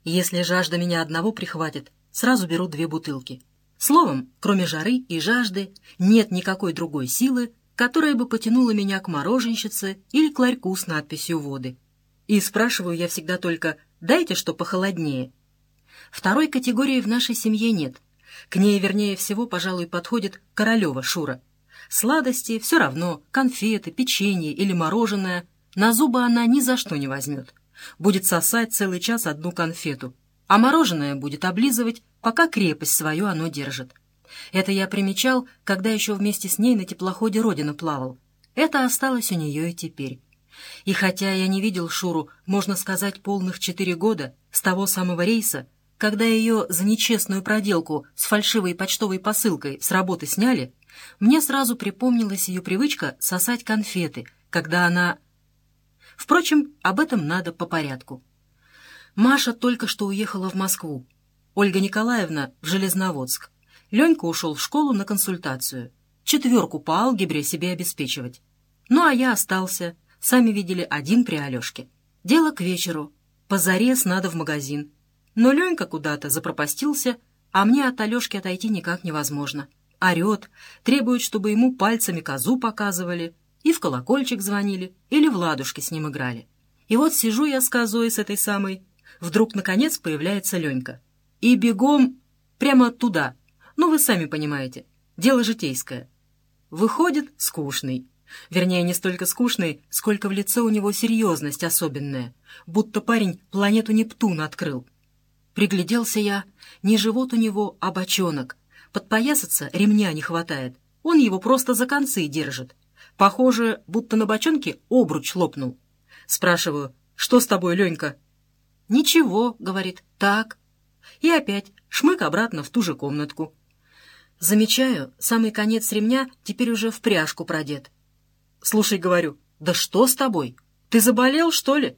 Если жажда меня одного прихватит, сразу беру 2 бутылки. Словом, кроме жары и жажды, нет никакой другой силы, которая бы потянула меня к мороженщице или к ларьку с надписью «Воды». И спрашиваю я всегда только «дайте что похолоднее». Второй категории в нашей семье нет. К ней, вернее всего, пожалуй, подходит Королева Шура. Сладости все равно, конфеты, печенье или мороженое, на зубы она ни за что не возьмет. Будет сосать целый час одну конфету, а мороженое будет облизывать, пока крепость свою оно держит. Это я примечал, когда еще вместе с ней на теплоходе «Родина» плавал. Это осталось у нее и теперь. И хотя я не видел Шуру, можно сказать, полных 4 года, с того самого рейса, когда ее за нечестную проделку с фальшивой почтовой посылкой с работы сняли, мне сразу припомнилась ее привычка сосать конфеты, когда она... Впрочем, об этом надо по порядку. Маша только что уехала в Москву, Ольга Николаевна в Железноводск. Ленька ушел в школу на консультацию. 4 по алгебре себе обеспечивать. Ну, а я остался, сами видели, один при Алешке. Дело к вечеру. Позарез надо в магазин. Но Ленька куда-то запропастился, а мне от Алешки отойти никак невозможно. Орет, требует, чтобы ему пальцами козу показывали, и в колокольчик звонили, или в ладушки с ним играли. И вот сижу я с козой, с этой самой. Вдруг, наконец, появляется Ленька. И бегом прямо туда. Ну, вы сами понимаете, дело житейское. Выходит скучный. Вернее, не столько скучный, сколько в лице у него серьезность особенная, будто парень планету Нептун открыл. Пригляделся я, не живот у него, а бочонок. Подпоясаться ремня не хватает, он его просто за концы держит. Похоже, будто на бочонке обруч лопнул. Спрашиваю, что с тобой, Ленька? «Ничего», — говорит, — «так». И опять шмык обратно в ту же комнатку. Замечаю, самый конец ремня теперь уже в пряжку продет. «Слушай, — говорю, — да что с тобой? Ты заболел, что ли?»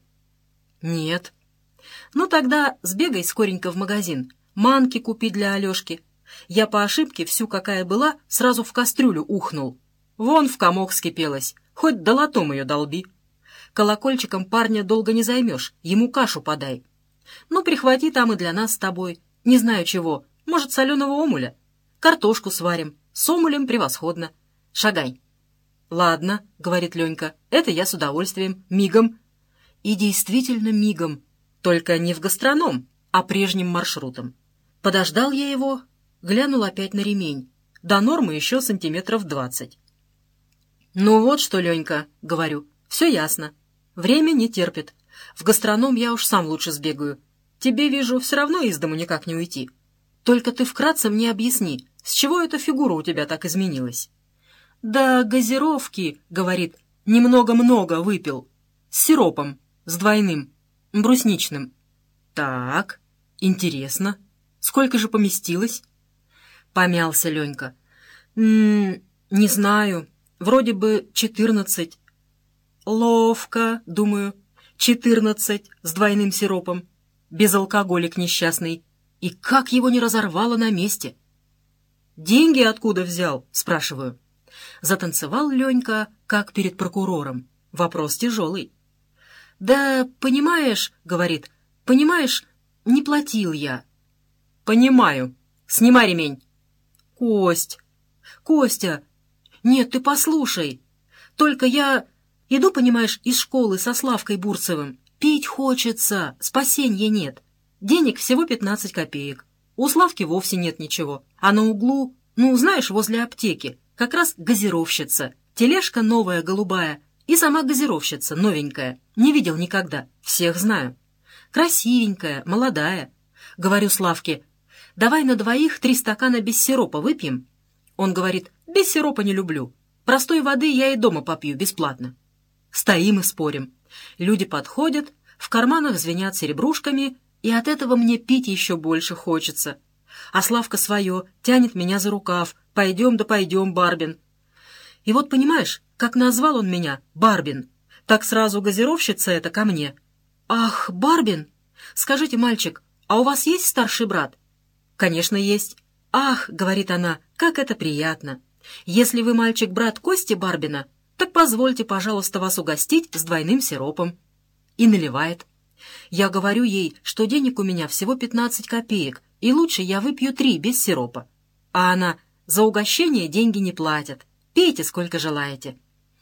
«Нет». «Ну тогда сбегай скоренько в магазин, манки купи для Алешки». Я по ошибке всю, какая была, сразу в кастрюлю ухнул. Вон в комок скипелась, хоть долотом ее долби. Колокольчиком парня долго не займешь, ему кашу подай. Ну, прихвати там и для нас с тобой, не знаю чего, может, соленого омуля. Картошку сварим, с омулем превосходно. Шагай. «Ладно», — говорит Ленька, — «это я с удовольствием, мигом». И действительно мигом, только не в гастроном, а прежним маршрутом. Подождал я его, глянул опять на ремень. До нормы еще 20 сантиметров. «Ну вот что, Ленька, — говорю, — все ясно. Время не терпит. В гастроном я уж сам лучше сбегаю. Тебе, вижу, все равно из дому никак не уйти. Только ты вкратце мне объясни, с чего эта фигура у тебя так изменилась?» «Да газировки, — говорит, — немного-много выпил. С сиропом, с двойным, брусничным». «Так, интересно. Сколько же поместилось?» Помялся Ленька. Не знаю, вроде бы 14. «Ловко, — думаю, — 14 с двойным сиропом. Безалкоголик несчастный. И как его не разорвало на месте?» «Деньги откуда взял?» — спрашиваю. Затанцевал Ленька, как перед прокурором. Вопрос тяжелый. «Да, понимаешь, — говорит, — понимаешь, не платил я». «Понимаю. Снимай ремень». «Кость! Костя! Нет, ты послушай. Только я иду, понимаешь, из школы со Славкой Бурцевым. Пить хочется, спасенья нет. Денег всего 15 копеек. У Славки вовсе нет ничего. А на углу, ну, знаешь, возле аптеки, как раз газировщица. Тележка новая, голубая. И сама газировщица, новенькая. Не видел никогда. Всех знаю. Красивенькая, молодая. Говорю Славке: «Давай на двоих 3 стакана без сиропа выпьем». Он говорит: «Без сиропа не люблю. Простой воды я и дома попью бесплатно». Стоим и спорим. Люди подходят, в карманах звенят серебрушками, и от этого мне пить еще больше хочется. А Славка свое тянет меня за рукав: «Пойдем да пойдем, Барбин». И вот, понимаешь, как назвал он меня Барбин, так сразу газировщица это ко мне. «Ах, Барбин, скажите, мальчик, а у вас есть старший брат?» «Конечно, есть». «Ах, — говорит она, — как это приятно! Если вы, мальчик, брат Кости Барбина, так позвольте, пожалуйста, вас угостить с двойным сиропом». И наливает. Я говорю ей, что денег у меня всего 15 копеек, и лучше я выпью 3 без сиропа. А она: за угощение деньги не платят, пейте сколько желаете.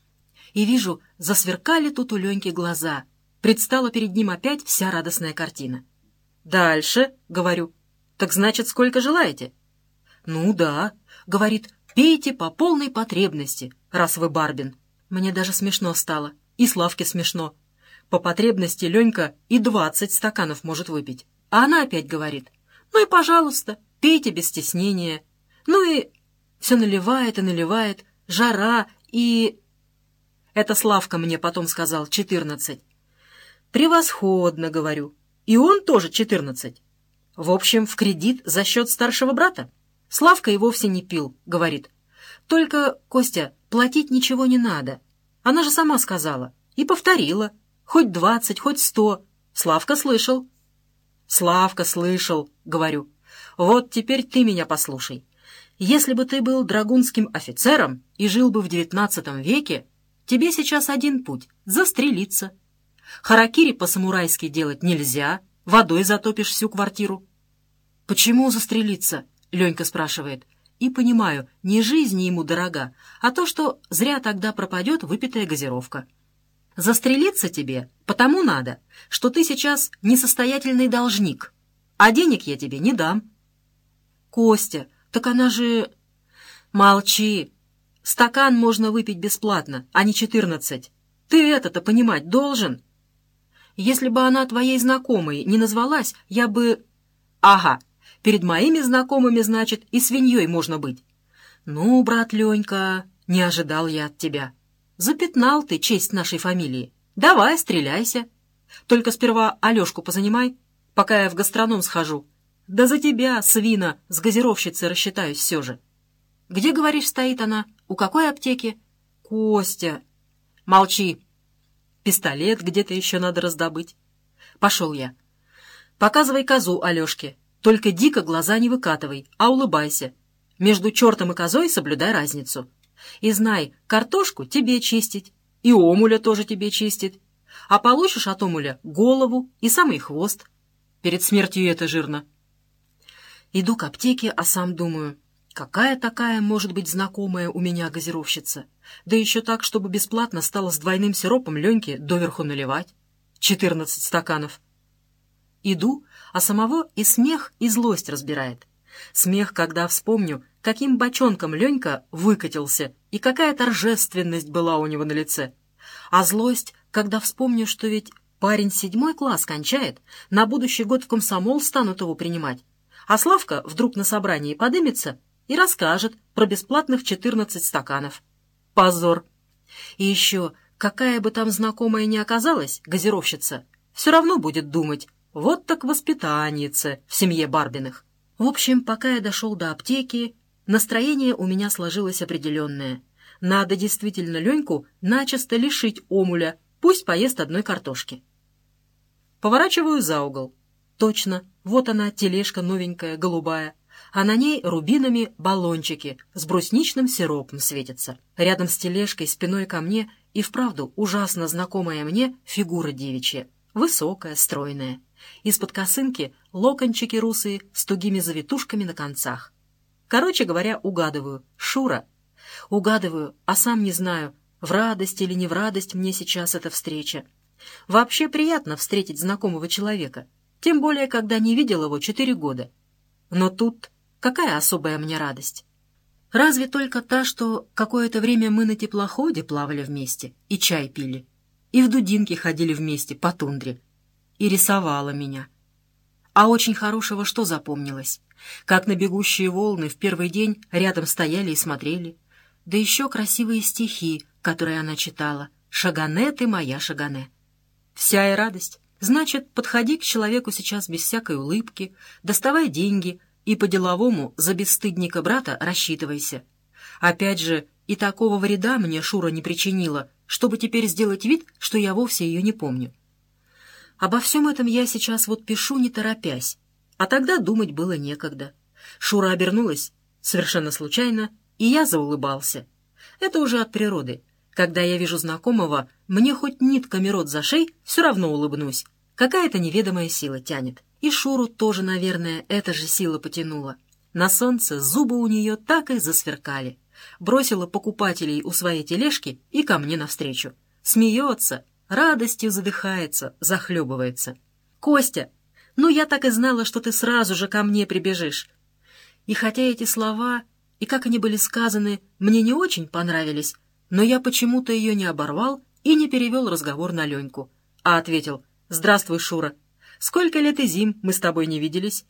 И вижу, засверкали тут у Леньки глаза. Предстала перед ним опять вся радостная картина. «Дальше», — говорю, — «так значит, сколько желаете?» «Ну да», — говорит, — «пейте по полной потребности, раз вы Барбин». Мне даже смешно стало, и Славке смешно. По потребности Ленька и 20 стаканов может выпить. А она опять говорит: «Ну и пожалуйста, пейте без стеснения». Ну и все наливает и наливает, жара и... Это Славка мне потом сказал 14. «Превосходно», — говорю. «И он тоже 14. В общем, в кредит за счет старшего брата. Славка и вовсе не пил», — говорит. «Только, Костя, платить ничего не надо. Она же сама сказала и повторила. Хоть 20, хоть 100. Славка слышал». «Славка слышал», — говорю. «Вот теперь ты меня послушай. Если бы ты был драгунским офицером и жил бы в 19 веке, тебе сейчас один путь — застрелиться. Харакири по-самурайски делать нельзя, водой затопишь всю квартиру». «Почему застрелиться?» — Ленька спрашивает. И понимаю, не жизнь ему дорога, а то, что зря тогда пропадет выпитая газировка. «Застрелиться тебе потому надо, что ты сейчас несостоятельный должник, а денег я тебе не дам». «Костя, так она же...» «Молчи. Стакан можно выпить бесплатно, а не 14. Ты это-то понимать должен. Если бы она твоей знакомой не назвалась, я бы...» «Ага, перед моими знакомыми, значит, и свиньей можно быть». «Ну, брат Ленька, не ожидал я от тебя. Запятнал ты честь нашей фамилии. Давай, стреляйся. Только сперва Алешку позанимай, пока я в гастроном схожу. Да за тебя, свина, с газировщицей рассчитаюсь все же». «Где, говоришь, стоит она? У какой аптеки?» «Костя». «Молчи. Пистолет где-то еще надо раздобыть». Пошел я. «Показывай козу Алешке. Только дико глаза не выкатывай, а улыбайся. Между чертом и козой соблюдай разницу. И знай, картошку тебе чистить, и омуля тоже тебе чистит. А получишь от омуля голову и самый хвост. Перед смертью это жирно». Иду к аптеке, а сам думаю, какая такая может быть знакомая у меня газировщица? Да еще так, чтобы бесплатно стала с двойным сиропом Леньке доверху наливать. 14 стаканов. Иду, а самого и смех, и злость разбирает. Смех, когда вспомню, каким бочонком Ленька выкатился и какая торжественность была у него на лице. А злость, когда вспомню, что ведь парень 7 класс кончает, на будущий год в комсомол станут его принимать. А Славка вдруг на собрании подымется и расскажет про бесплатных 14 стаканов. Позор! И еще, какая бы там знакомая ни оказалась, газировщица, все равно будет думать, вот так воспитанница в семье Барбиных. В общем, пока я дошел до аптеки, настроение у меня сложилось определенное. Надо действительно Леньку начисто лишить омуля, пусть поест одной картошки. Поворачиваю за угол. Точно, вот она, тележка новенькая, голубая, а на ней рубинами баллончики с брусничным сиропом светятся. Рядом с тележкой, спиной ко мне, и вправду ужасно знакомая мне фигура девичья, высокая, стройная. Из-под косынки локончики русые с тугими завитушками на концах. Короче говоря, угадываю, Шура. Угадываю, а сам не знаю, в радость или не в радость мне сейчас эта встреча. Вообще приятно встретить знакомого человека, тем более, когда не видел его 4 года. Но тут какая особая мне радость? Разве только та, что какое-то время мы на теплоходе плавали вместе и чай пили, и в дудинки ходили вместе по тундре, и рисовала меня. А очень хорошего что запомнилось? Как на бегущие волны в первый день рядом стояли и смотрели. Да еще красивые стихи, которые она читала. «Шагане ты моя, Шагане». Вся и радость. Значит, подходи к человеку сейчас без всякой улыбки, доставай деньги и по-деловому за бесстыдника брата рассчитывайся. Опять же, и такого вреда мне Шура не причинила, чтобы теперь сделать вид, что я вовсе ее не помню. Обо всем этом я сейчас вот пишу, не торопясь, а тогда думать было некогда. Шура обернулась совершенно случайно, и я заулыбался. Это уже от природы. Когда я вижу знакомого, мне хоть нитками рот зашей, все равно улыбнусь. Какая-то неведомая сила тянет. И Шуру тоже, наверное, эта же сила потянула. На солнце зубы у нее так и засверкали. Бросила покупателей у своей тележки и ко мне навстречу. Смеется, радостью задыхается, захлебывается. «Костя, ну я так и знала, что ты сразу же ко мне прибежишь». И хотя эти слова, и как они были сказаны, мне не очень понравились, но я почему-то ее не оборвал и не перевел разговор на Леньку, а ответил: «Здравствуй, Шура. Сколько лет и зим мы с тобой не виделись?»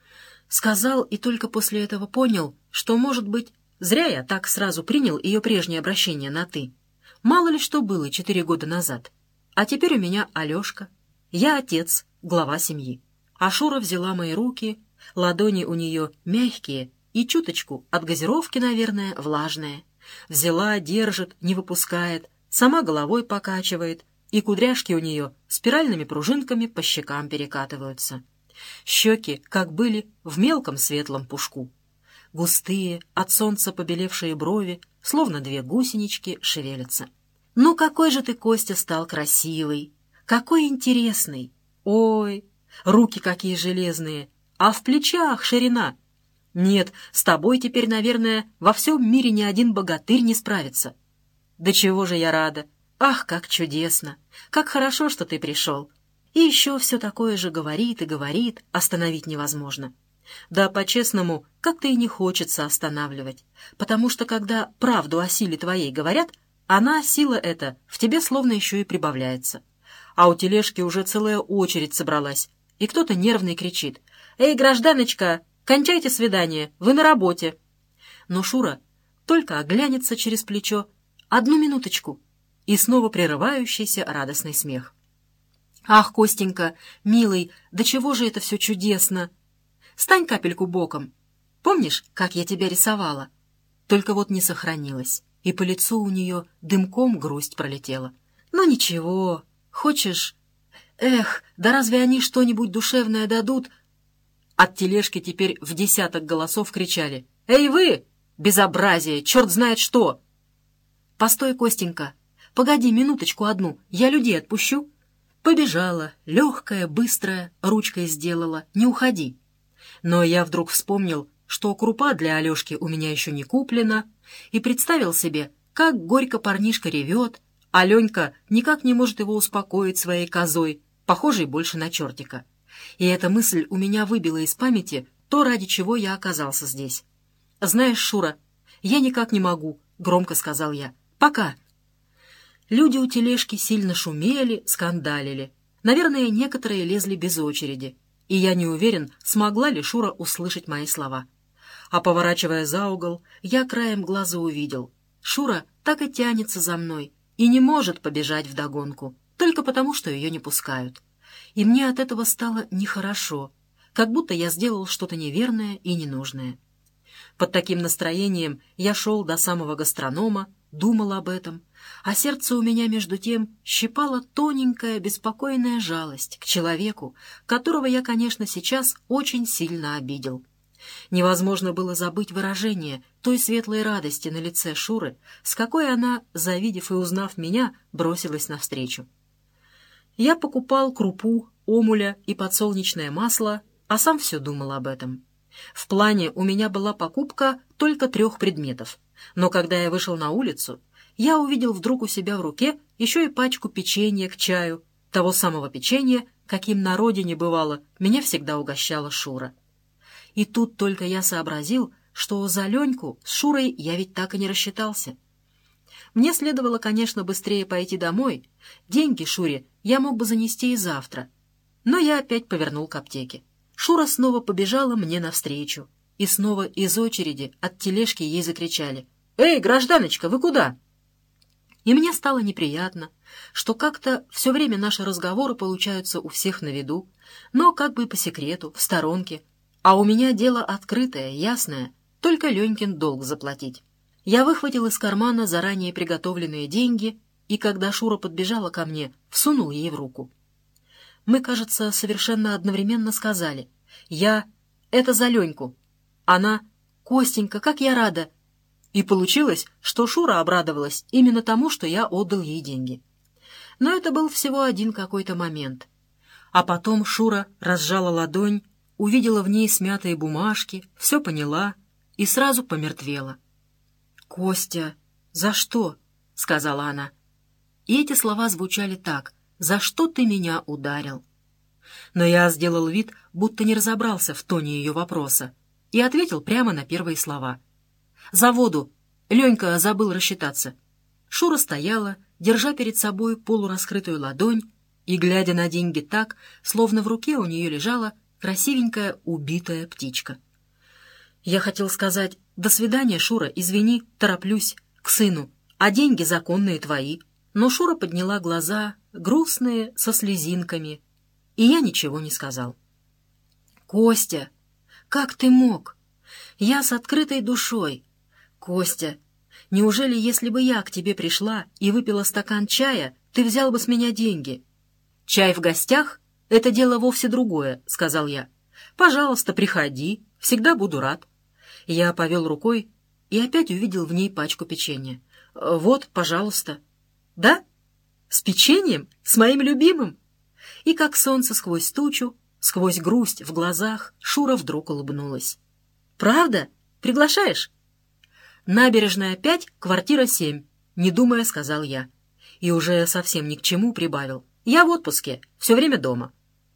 Сказал и только после этого понял, что, может быть, зря я так сразу принял ее прежнее обращение на «ты». Мало ли что было 4 года назад. А теперь у меня Алешка. Я отец, глава семьи. А Шура взяла мои руки, ладони у нее мягкие и чуточку от газировки, наверное, влажные. Взяла, держит, не выпускает, сама головой покачивает, и кудряшки у нее спиральными пружинками по щекам перекатываются. Щеки, как были, в мелком светлом пушку. Густые, от солнца побелевшие брови, словно 2 гусенички, шевелятся. «Ну какой же ты, Костя, стал красивый! Какой интересный! Ой, руки какие железные! А в плечах ширина! Нет, с тобой теперь, наверное, во всем мире ни один богатырь не справится. Да чего же я рада! Ах, как чудесно! Как хорошо, что ты пришел!» И еще все такое же говорит и говорит, остановить невозможно. Да, по-честному, как-то и не хочется останавливать, потому что когда правду о силе твоей говорят, она, сила эта, в тебе словно еще и прибавляется. А у тележки уже целая очередь собралась, и кто-то нервный кричит: «Эй, гражданочка, кончайте свидание, вы на работе!» Но Шура только оглянется через плечо: «Одну минуточку!» И снова прерывающийся радостный смех. «Ах, Костенька, милый, да чего же это все чудесно! Стань капельку боком. Помнишь, как я тебя рисовала?» Только вот не сохранилось, и по лицу у нее дымком грусть пролетела. «Ну ничего, хочешь? Эх, да разве они что-нибудь душевное дадут?» От тележки теперь в 10 голосов кричали: «Эй вы! Безобразие! Черт знает что!» «Постой, Костенька, погоди минуточку одну, я людей отпущу». Побежала, легкая, быстрая, ручкой сделала: «Не уходи». Но я вдруг вспомнил, что крупа для Алешки у меня еще не куплена, и представил себе, как горько парнишка ревет, а Ленька никак не может его успокоить своей козой, похожей больше на чертика. И эта мысль у меня выбила из памяти то, ради чего я оказался здесь. «Знаешь, Шура, я никак не могу», — громко сказал я. «Пока». Люди у тележки сильно шумели, скандалили. Наверное, некоторые лезли без очереди. И я не уверен, смогла ли Шура услышать мои слова. А поворачивая за угол, я краем глаза увидел: Шура так и тянется за мной и не может побежать вдогонку, только потому, что ее не пускают. И мне от этого стало нехорошо, как будто я сделал что-то неверное и ненужное. Под таким настроением я шел до самого гастронома, думал об этом, а сердце у меня между тем щипало тоненькая беспокойная жалость к человеку, которого я, конечно, сейчас очень сильно обидел. Невозможно было забыть выражение той светлой радости на лице Шуры, с какой она, завидев и узнав меня, бросилась навстречу. Я покупал крупу, омуля и подсолнечное масло, а сам все думал об этом. В плане у меня была покупка только 3 предметов, но когда я вышел на улицу, я увидел вдруг у себя в руке еще и пачку печенья к чаю, того самого печенья, каким на родине бывало, меня всегда угощала Шура. И тут только я сообразил, что за Леньку с Шурой я ведь так и не рассчитался. Мне следовало, конечно, быстрее пойти домой. Деньги Шуре я мог бы занести и завтра. Но я опять повернул к аптеке. Шура снова побежала мне навстречу. И снова из очереди от тележки ей закричали: «Эй, гражданочка, вы куда?» И мне стало неприятно, что как-то все время наши разговоры получаются у всех на виду, но как бы по секрету, в сторонке. А у меня дело открытое, ясное, только Ленькин долг заплатить. Я выхватил из кармана заранее приготовленные деньги, и когда Шура подбежала ко мне, всунул ей в руку. Мы, кажется, совершенно одновременно сказали: «Я... это за Леньку». Она: «Костенька, как я рада!» И получилось, что Шура обрадовалась именно тому, что я отдал ей деньги. Но это был всего один какой-то момент. А потом Шура разжала ладонь, увидела в ней смятые бумажки, все поняла и сразу помертвела. «Костя, за что?» — сказала она. И эти слова звучали так: «За что ты меня ударил?» Но я сделал вид, будто не разобрался в тоне ее вопроса, и ответил прямо на первые слова. «За воду. Ленька забыл рассчитаться». Шура стояла, держа перед собой полураскрытую ладонь и глядя на деньги так, словно в руке у нее лежала красивенькая убитая птичка. Я хотел сказать: «До свидания, Шура, извини, тороплюсь, к сыну, а деньги законные твои». Но Шура подняла глаза, грустные, со слезинками, и я ничего не сказал. «Костя, как ты мог? Я с открытой душой. Костя, неужели, если бы я к тебе пришла и выпила стакан чая, ты взял бы с меня деньги?» «Чай в гостях — это дело вовсе другое», — сказал я. «Пожалуйста, приходи, всегда буду рад». Я повел рукой и опять увидел в ней пачку печенья. «Вот, пожалуйста». «Да? С печеньем? С моим любимым?» И как солнце сквозь тучу, сквозь грусть в глазах, Шура вдруг улыбнулась. «Правда? Приглашаешь?» «Набережная 5, квартира 7», — не думая, сказал я. И уже совсем ни к чему прибавил. «Я в отпуске, все время дома».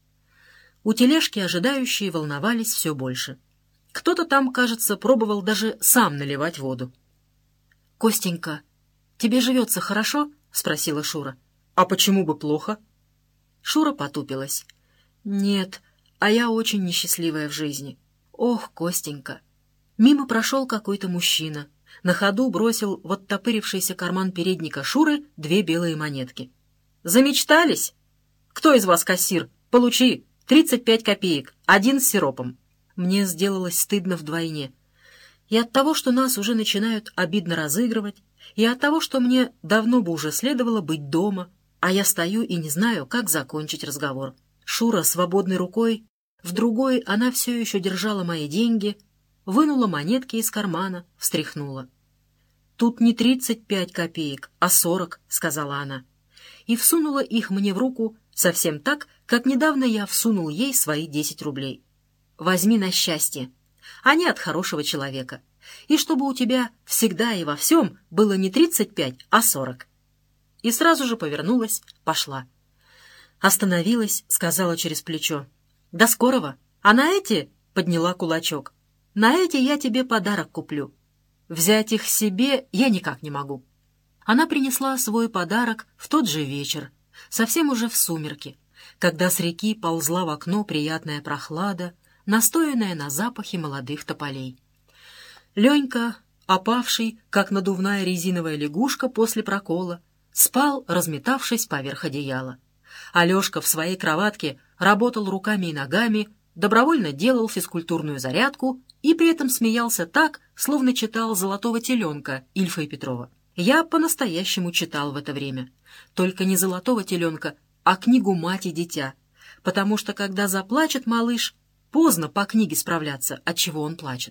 У тележки ожидающие волновались все больше. Кто-то там, кажется, пробовал даже сам наливать воду. «Костенька, тебе живется хорошо?» — спросила Шура. «А почему бы плохо?» Шура потупилась. «Нет, а я очень несчастливая в жизни. Ох, Костенька!» Мимо прошел какой-то мужчина. На ходу бросил в оттопырившийся карман передника Шуры 2 белые монетки. «Замечтались? Кто из вас кассир? Получи! 35 копеек, 1 с сиропом». Мне сделалось стыдно вдвойне. И от того, что нас уже начинают обидно разыгрывать, и от того, что мне давно бы уже следовало быть дома, а я стою и не знаю, как закончить разговор. Шура свободной рукой, в другой она все еще держала мои деньги, вынула монетки из кармана, встряхнула. «Тут не 35 копеек, а 40», — сказала она, и всунула их мне в руку совсем так, как недавно я всунул ей свои 10 рублей. «Возьми на счастье. Они от хорошего человека. И чтобы у тебя всегда и во всем было не 35, а 40». И сразу же повернулась, пошла. Остановилась, сказала через плечо: «До скорого. А на эти...» — подняла кулачок. «На эти я тебе подарок куплю. Взять их себе я никак не могу». Она принесла свой подарок в тот же вечер, совсем уже в сумерки, когда с реки ползла в окно приятная прохлада, настоянная на запахе молодых тополей. Ленька, опавший, как надувная резиновая лягушка после прокола, спал, разметавшись поверх одеяла. Алешка в своей кроватке работал руками и ногами, добровольно делал физкультурную зарядку и при этом смеялся так, словно читал «Золотого теленка» Ильфа и Петрова. Я по-настоящему читал в это время. Только не «Золотого теленка», а книгу «Мать и дитя», потому что, когда заплачет малыш, поздно по книге справляться, отчего он плачет.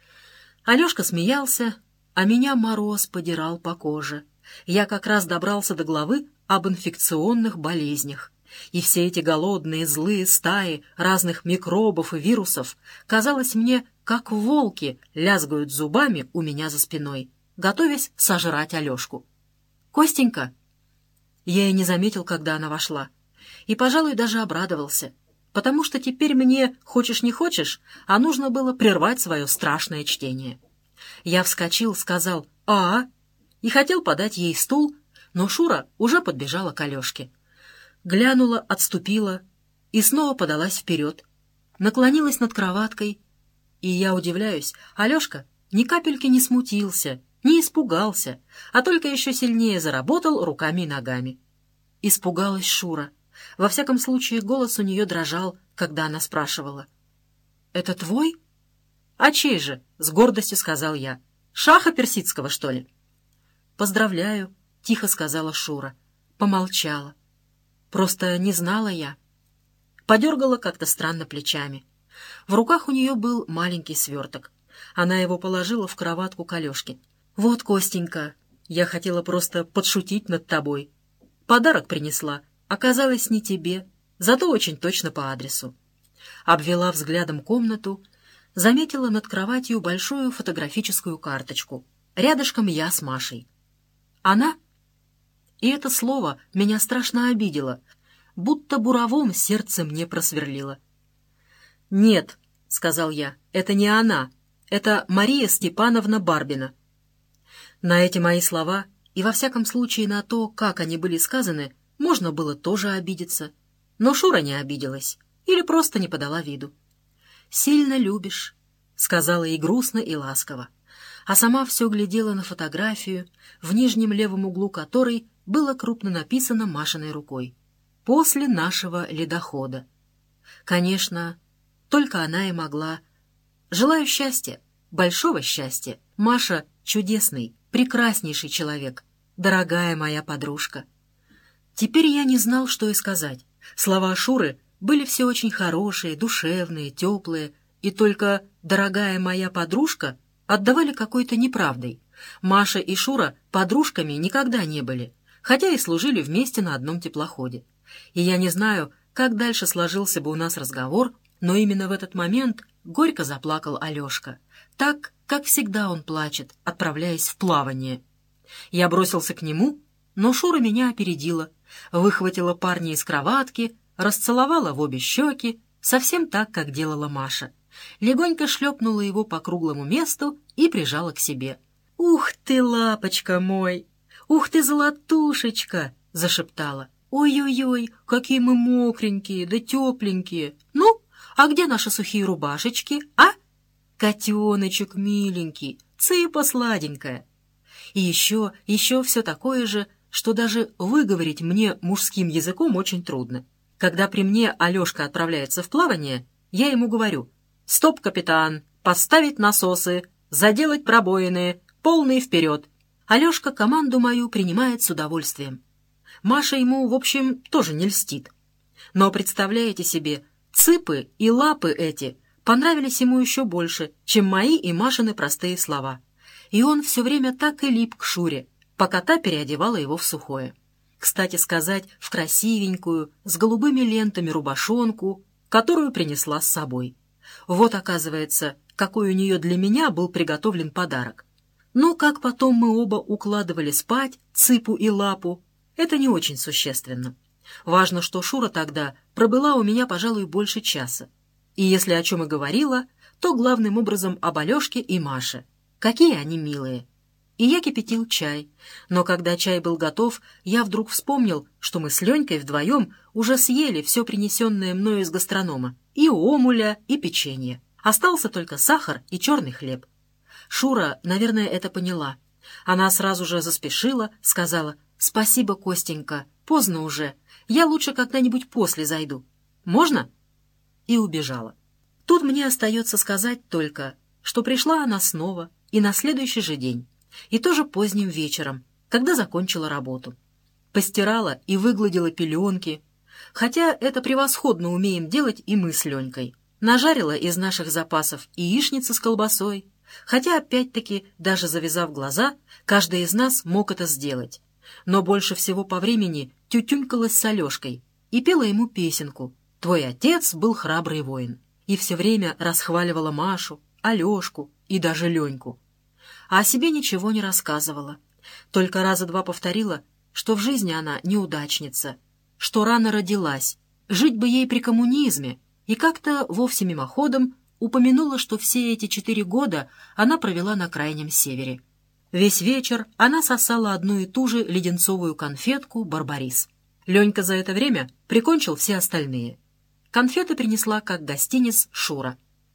Алешка смеялся, а меня мороз подирал по коже. Я как раз добрался до главы об инфекционных болезнях. И все эти голодные, злые стаи разных микробов и вирусов, казалось мне, как волки лязгают зубами у меня за спиной, готовясь сожрать Алешку. «Костенька!» Я и не заметил, когда она вошла. И, пожалуй, даже обрадовался, потому что теперь мне, хочешь не хочешь, а нужно было прервать свое страшное чтение. Я вскочил, сказал «А?», и хотел подать ей стул, но Шура уже подбежала к Алешке. Глянула, отступила и снова подалась вперед, наклонилась над кроваткой, и я удивляюсь, Алешка ни капельки не смутился, не испугался, а только еще сильнее заработал руками и ногами. Испугалась Шура. Во всяком случае, голос у нее дрожал, когда она спрашивала: «Это твой?» «А чей же?» — с гордостью сказал я. «Шаха персидского, что ли?» «Поздравляю», — тихо сказала Шура. Помолчала. «Просто не знала я». Подергала как-то странно плечами. В руках у нее был маленький сверток. Она его положила в кроватку к Алешке. «Вот, Костенька, я хотела просто подшутить над тобой. Подарок принесла. Оказалось, не тебе. зато очень точно по адресу. Обвела взглядом комнату, заметила над кроватью большую фотографическую карточку. Рядышком я с Машей. Она? И это слово меня страшно обидело, будто буровом сердце мне просверлило. «Нет», — сказал я, — «это не она, это Мария Степановна Барбина». На эти мои слова, и во всяком случае на то, как они были сказаны, можно было тоже обидеться. Но Шура не обиделась или просто не подала виду. «Сильно любишь», — сказала ей грустно и ласково, а сама все глядела на фотографию, в нижнем левом углу которой было крупно написано Машиной рукой: «После нашего ледохода». Конечно, только она и могла. Желаю счастья, большого счастья. Маша — чудесный, прекраснейший человек, дорогая моя подружка. Теперь я не знал, что и сказать. Слова Шуры были все очень хорошие, душевные, теплые, и только «дорогая моя подружка» отдавали какой-то неправдой. Маша и Шура подружками никогда не были, хотя и служили вместе на одном теплоходе. И я не знаю, как дальше сложился бы у нас разговор, но именно в этот момент горько заплакал Алешка, так, как всегда он плачет, отправляясь в плавание. Я бросился к нему, но Шура меня опередила, выхватила парня из кроватки, расцеловала в обе щеки, совсем так, как делала Маша. Легонько шлепнула его по круглому месту и прижала к себе. «Ух ты, лапочка мой! Ух ты, золотушечка!» — зашептала. «Ой-ой-ой, какие мы мокренькие, да тепленькие! Ну, а где наши сухие рубашечки, а? Котеночек миленький, цыпа сладенькая!» И еще все такое же, что даже выговорить мне мужским языком очень трудно. Когда при мне Алешка отправляется в плавание, я ему говорю: «Стоп, капитан, поставить насосы, заделать пробоины, полный вперед». Алешка команду мою принимает с удовольствием. Маша ему, в общем, тоже не льстит. Но представляете себе, цыпы и лапы эти понравились ему еще больше, чем мои и Машины простые слова. И он все время так и лип к Шуре, пока та переодевала его в сухое. Кстати сказать, в красивенькую, с голубыми лентами рубашонку, которую принесла с собой. Вот, оказывается, какой у нее для меня был приготовлен подарок. Но как потом мы оба укладывали спать цыпу и лапу, это не очень существенно. Важно, что Шура тогда пробыла у меня, пожалуй, больше часа. И если о чем и говорила, то главным образом об Алешке и Маше. Какие они милые. И я кипятил чай. Но когда чай был готов, я вдруг вспомнил, что мы с Ленькой вдвоем уже съели все принесенное мною из гастронома. И омуля, и печенье. Остался только сахар и черный хлеб. Шура, наверное, это поняла. Она сразу же заспешила, сказала: «Спасибо, Костенька, поздно уже. Я лучше когда-нибудь после зайду. Можно?» И убежала. Тут мне остается сказать только, что пришла она снова и на следующий же день, и тоже поздним вечером, когда закончила работу. Постирала и выгладила пеленки, хотя это превосходно умеем делать и мы с Ленькой. Нажарила из наших запасов яичницы с колбасой, хотя, опять-таки, даже завязав глаза, каждый из нас мог это сделать. Но больше всего по времени тютюнькалась с Алешкой и пела ему песенку «Твой отец был храбрый воин», и все время расхваливала Машу, Алешку и даже Леньку. А о себе ничего не рассказывала, только раза два повторила, что в жизни она неудачница, что рано родилась, жить бы ей при коммунизме, и как-то вовсе мимоходом упомянула, что все эти 4 года она провела на Крайнем Севере. Весь вечер она сосала одну и ту же леденцовую конфетку «Барбарис». Ленька за это время прикончил все остальные. Конфеты принесла как гостиниц Шура.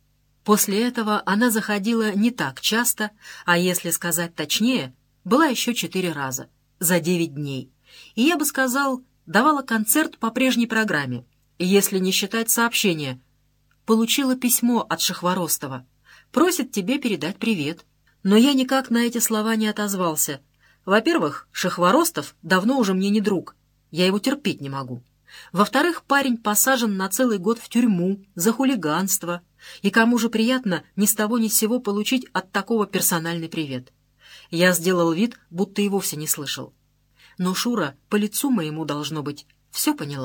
После этого она заходила не так часто, а если сказать точнее, была еще 4 раза, за 9 дней. И я бы сказал, давала концерт по прежней программе, если не считать сообщения. Получила письмо от Шахворостова. Просит тебе передать привет. Но я никак на эти слова не отозвался. Во-первых, Шахворостов давно уже мне не друг. Я его терпеть не могу. Во-вторых, парень посажен на целый год в тюрьму за хулиганство. И кому же приятно ни с того ни с сего получить от такого персональный привет? Я сделал вид, будто и вовсе не слышал. Но Шура по лицу моему, должно быть, все поняла.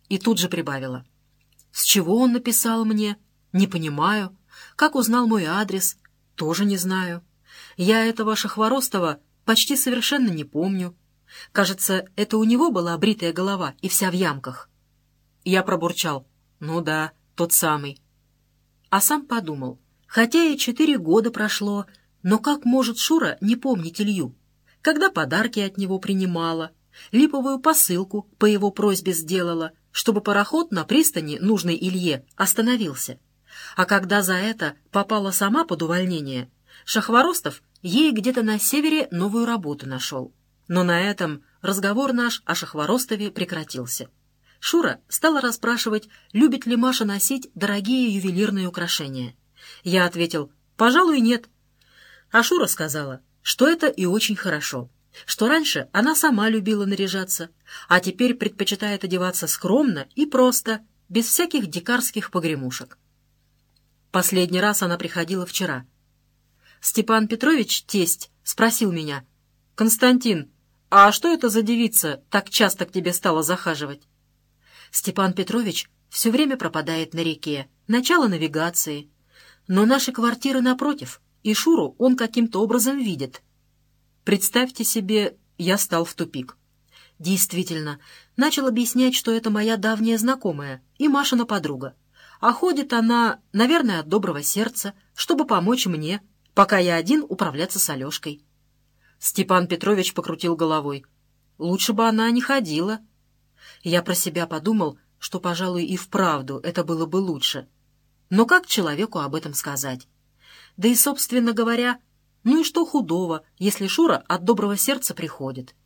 и тут же прибавила. С чего он написал мне? Не понимаю. Как узнал мой адрес? Тоже не знаю. Я этого Шахворостова почти совершенно не помню. Кажется, это у него была бритая голова и вся в ямках. Я пробурчал. Ну да, тот самый. А сам подумал. Хотя и 4 года прошло, но как может Шура не помнить Илью? Когда подарки от него принимала, липовую посылку по его просьбе сделала, чтобы пароход на пристани нужной Илье остановился. А когда за это попала сама под увольнение, Шахворостов ей где-то на севере новую работу нашел. Но на этом разговор наш о Шахворостове прекратился. Шура стала расспрашивать, любит ли Маша носить дорогие ювелирные украшения. Я ответил, пожалуй, нет. А Шура сказала, что это и очень хорошо, что раньше она сама любила наряжаться, а теперь предпочитает одеваться скромно и просто, без всяких дикарских погремушек. Последний раз она приходила вчера. Степан Петрович, тесть, спросил меня, «Константин, а что это за девица так часто к тебе стала захаживать?» Степан Петрович все время пропадает на реке, начало навигации. Но наши квартиры напротив, и Шуру он каким-то образом видит. Представьте себе, я стал в тупик. Действительно, начал объяснять, что это моя давняя знакомая и Машина подруга. А ходит она, наверное, от доброго сердца, чтобы помочь мне, пока я один управляться с Алешкой. Степан Петрович покрутил головой. Лучше бы она не ходила. Я про себя подумал, что, пожалуй, и вправду это было бы лучше. Но как человеку об этом сказать? Да и, собственно говоря, ну и что худого, если Шура от доброго сердца приходит?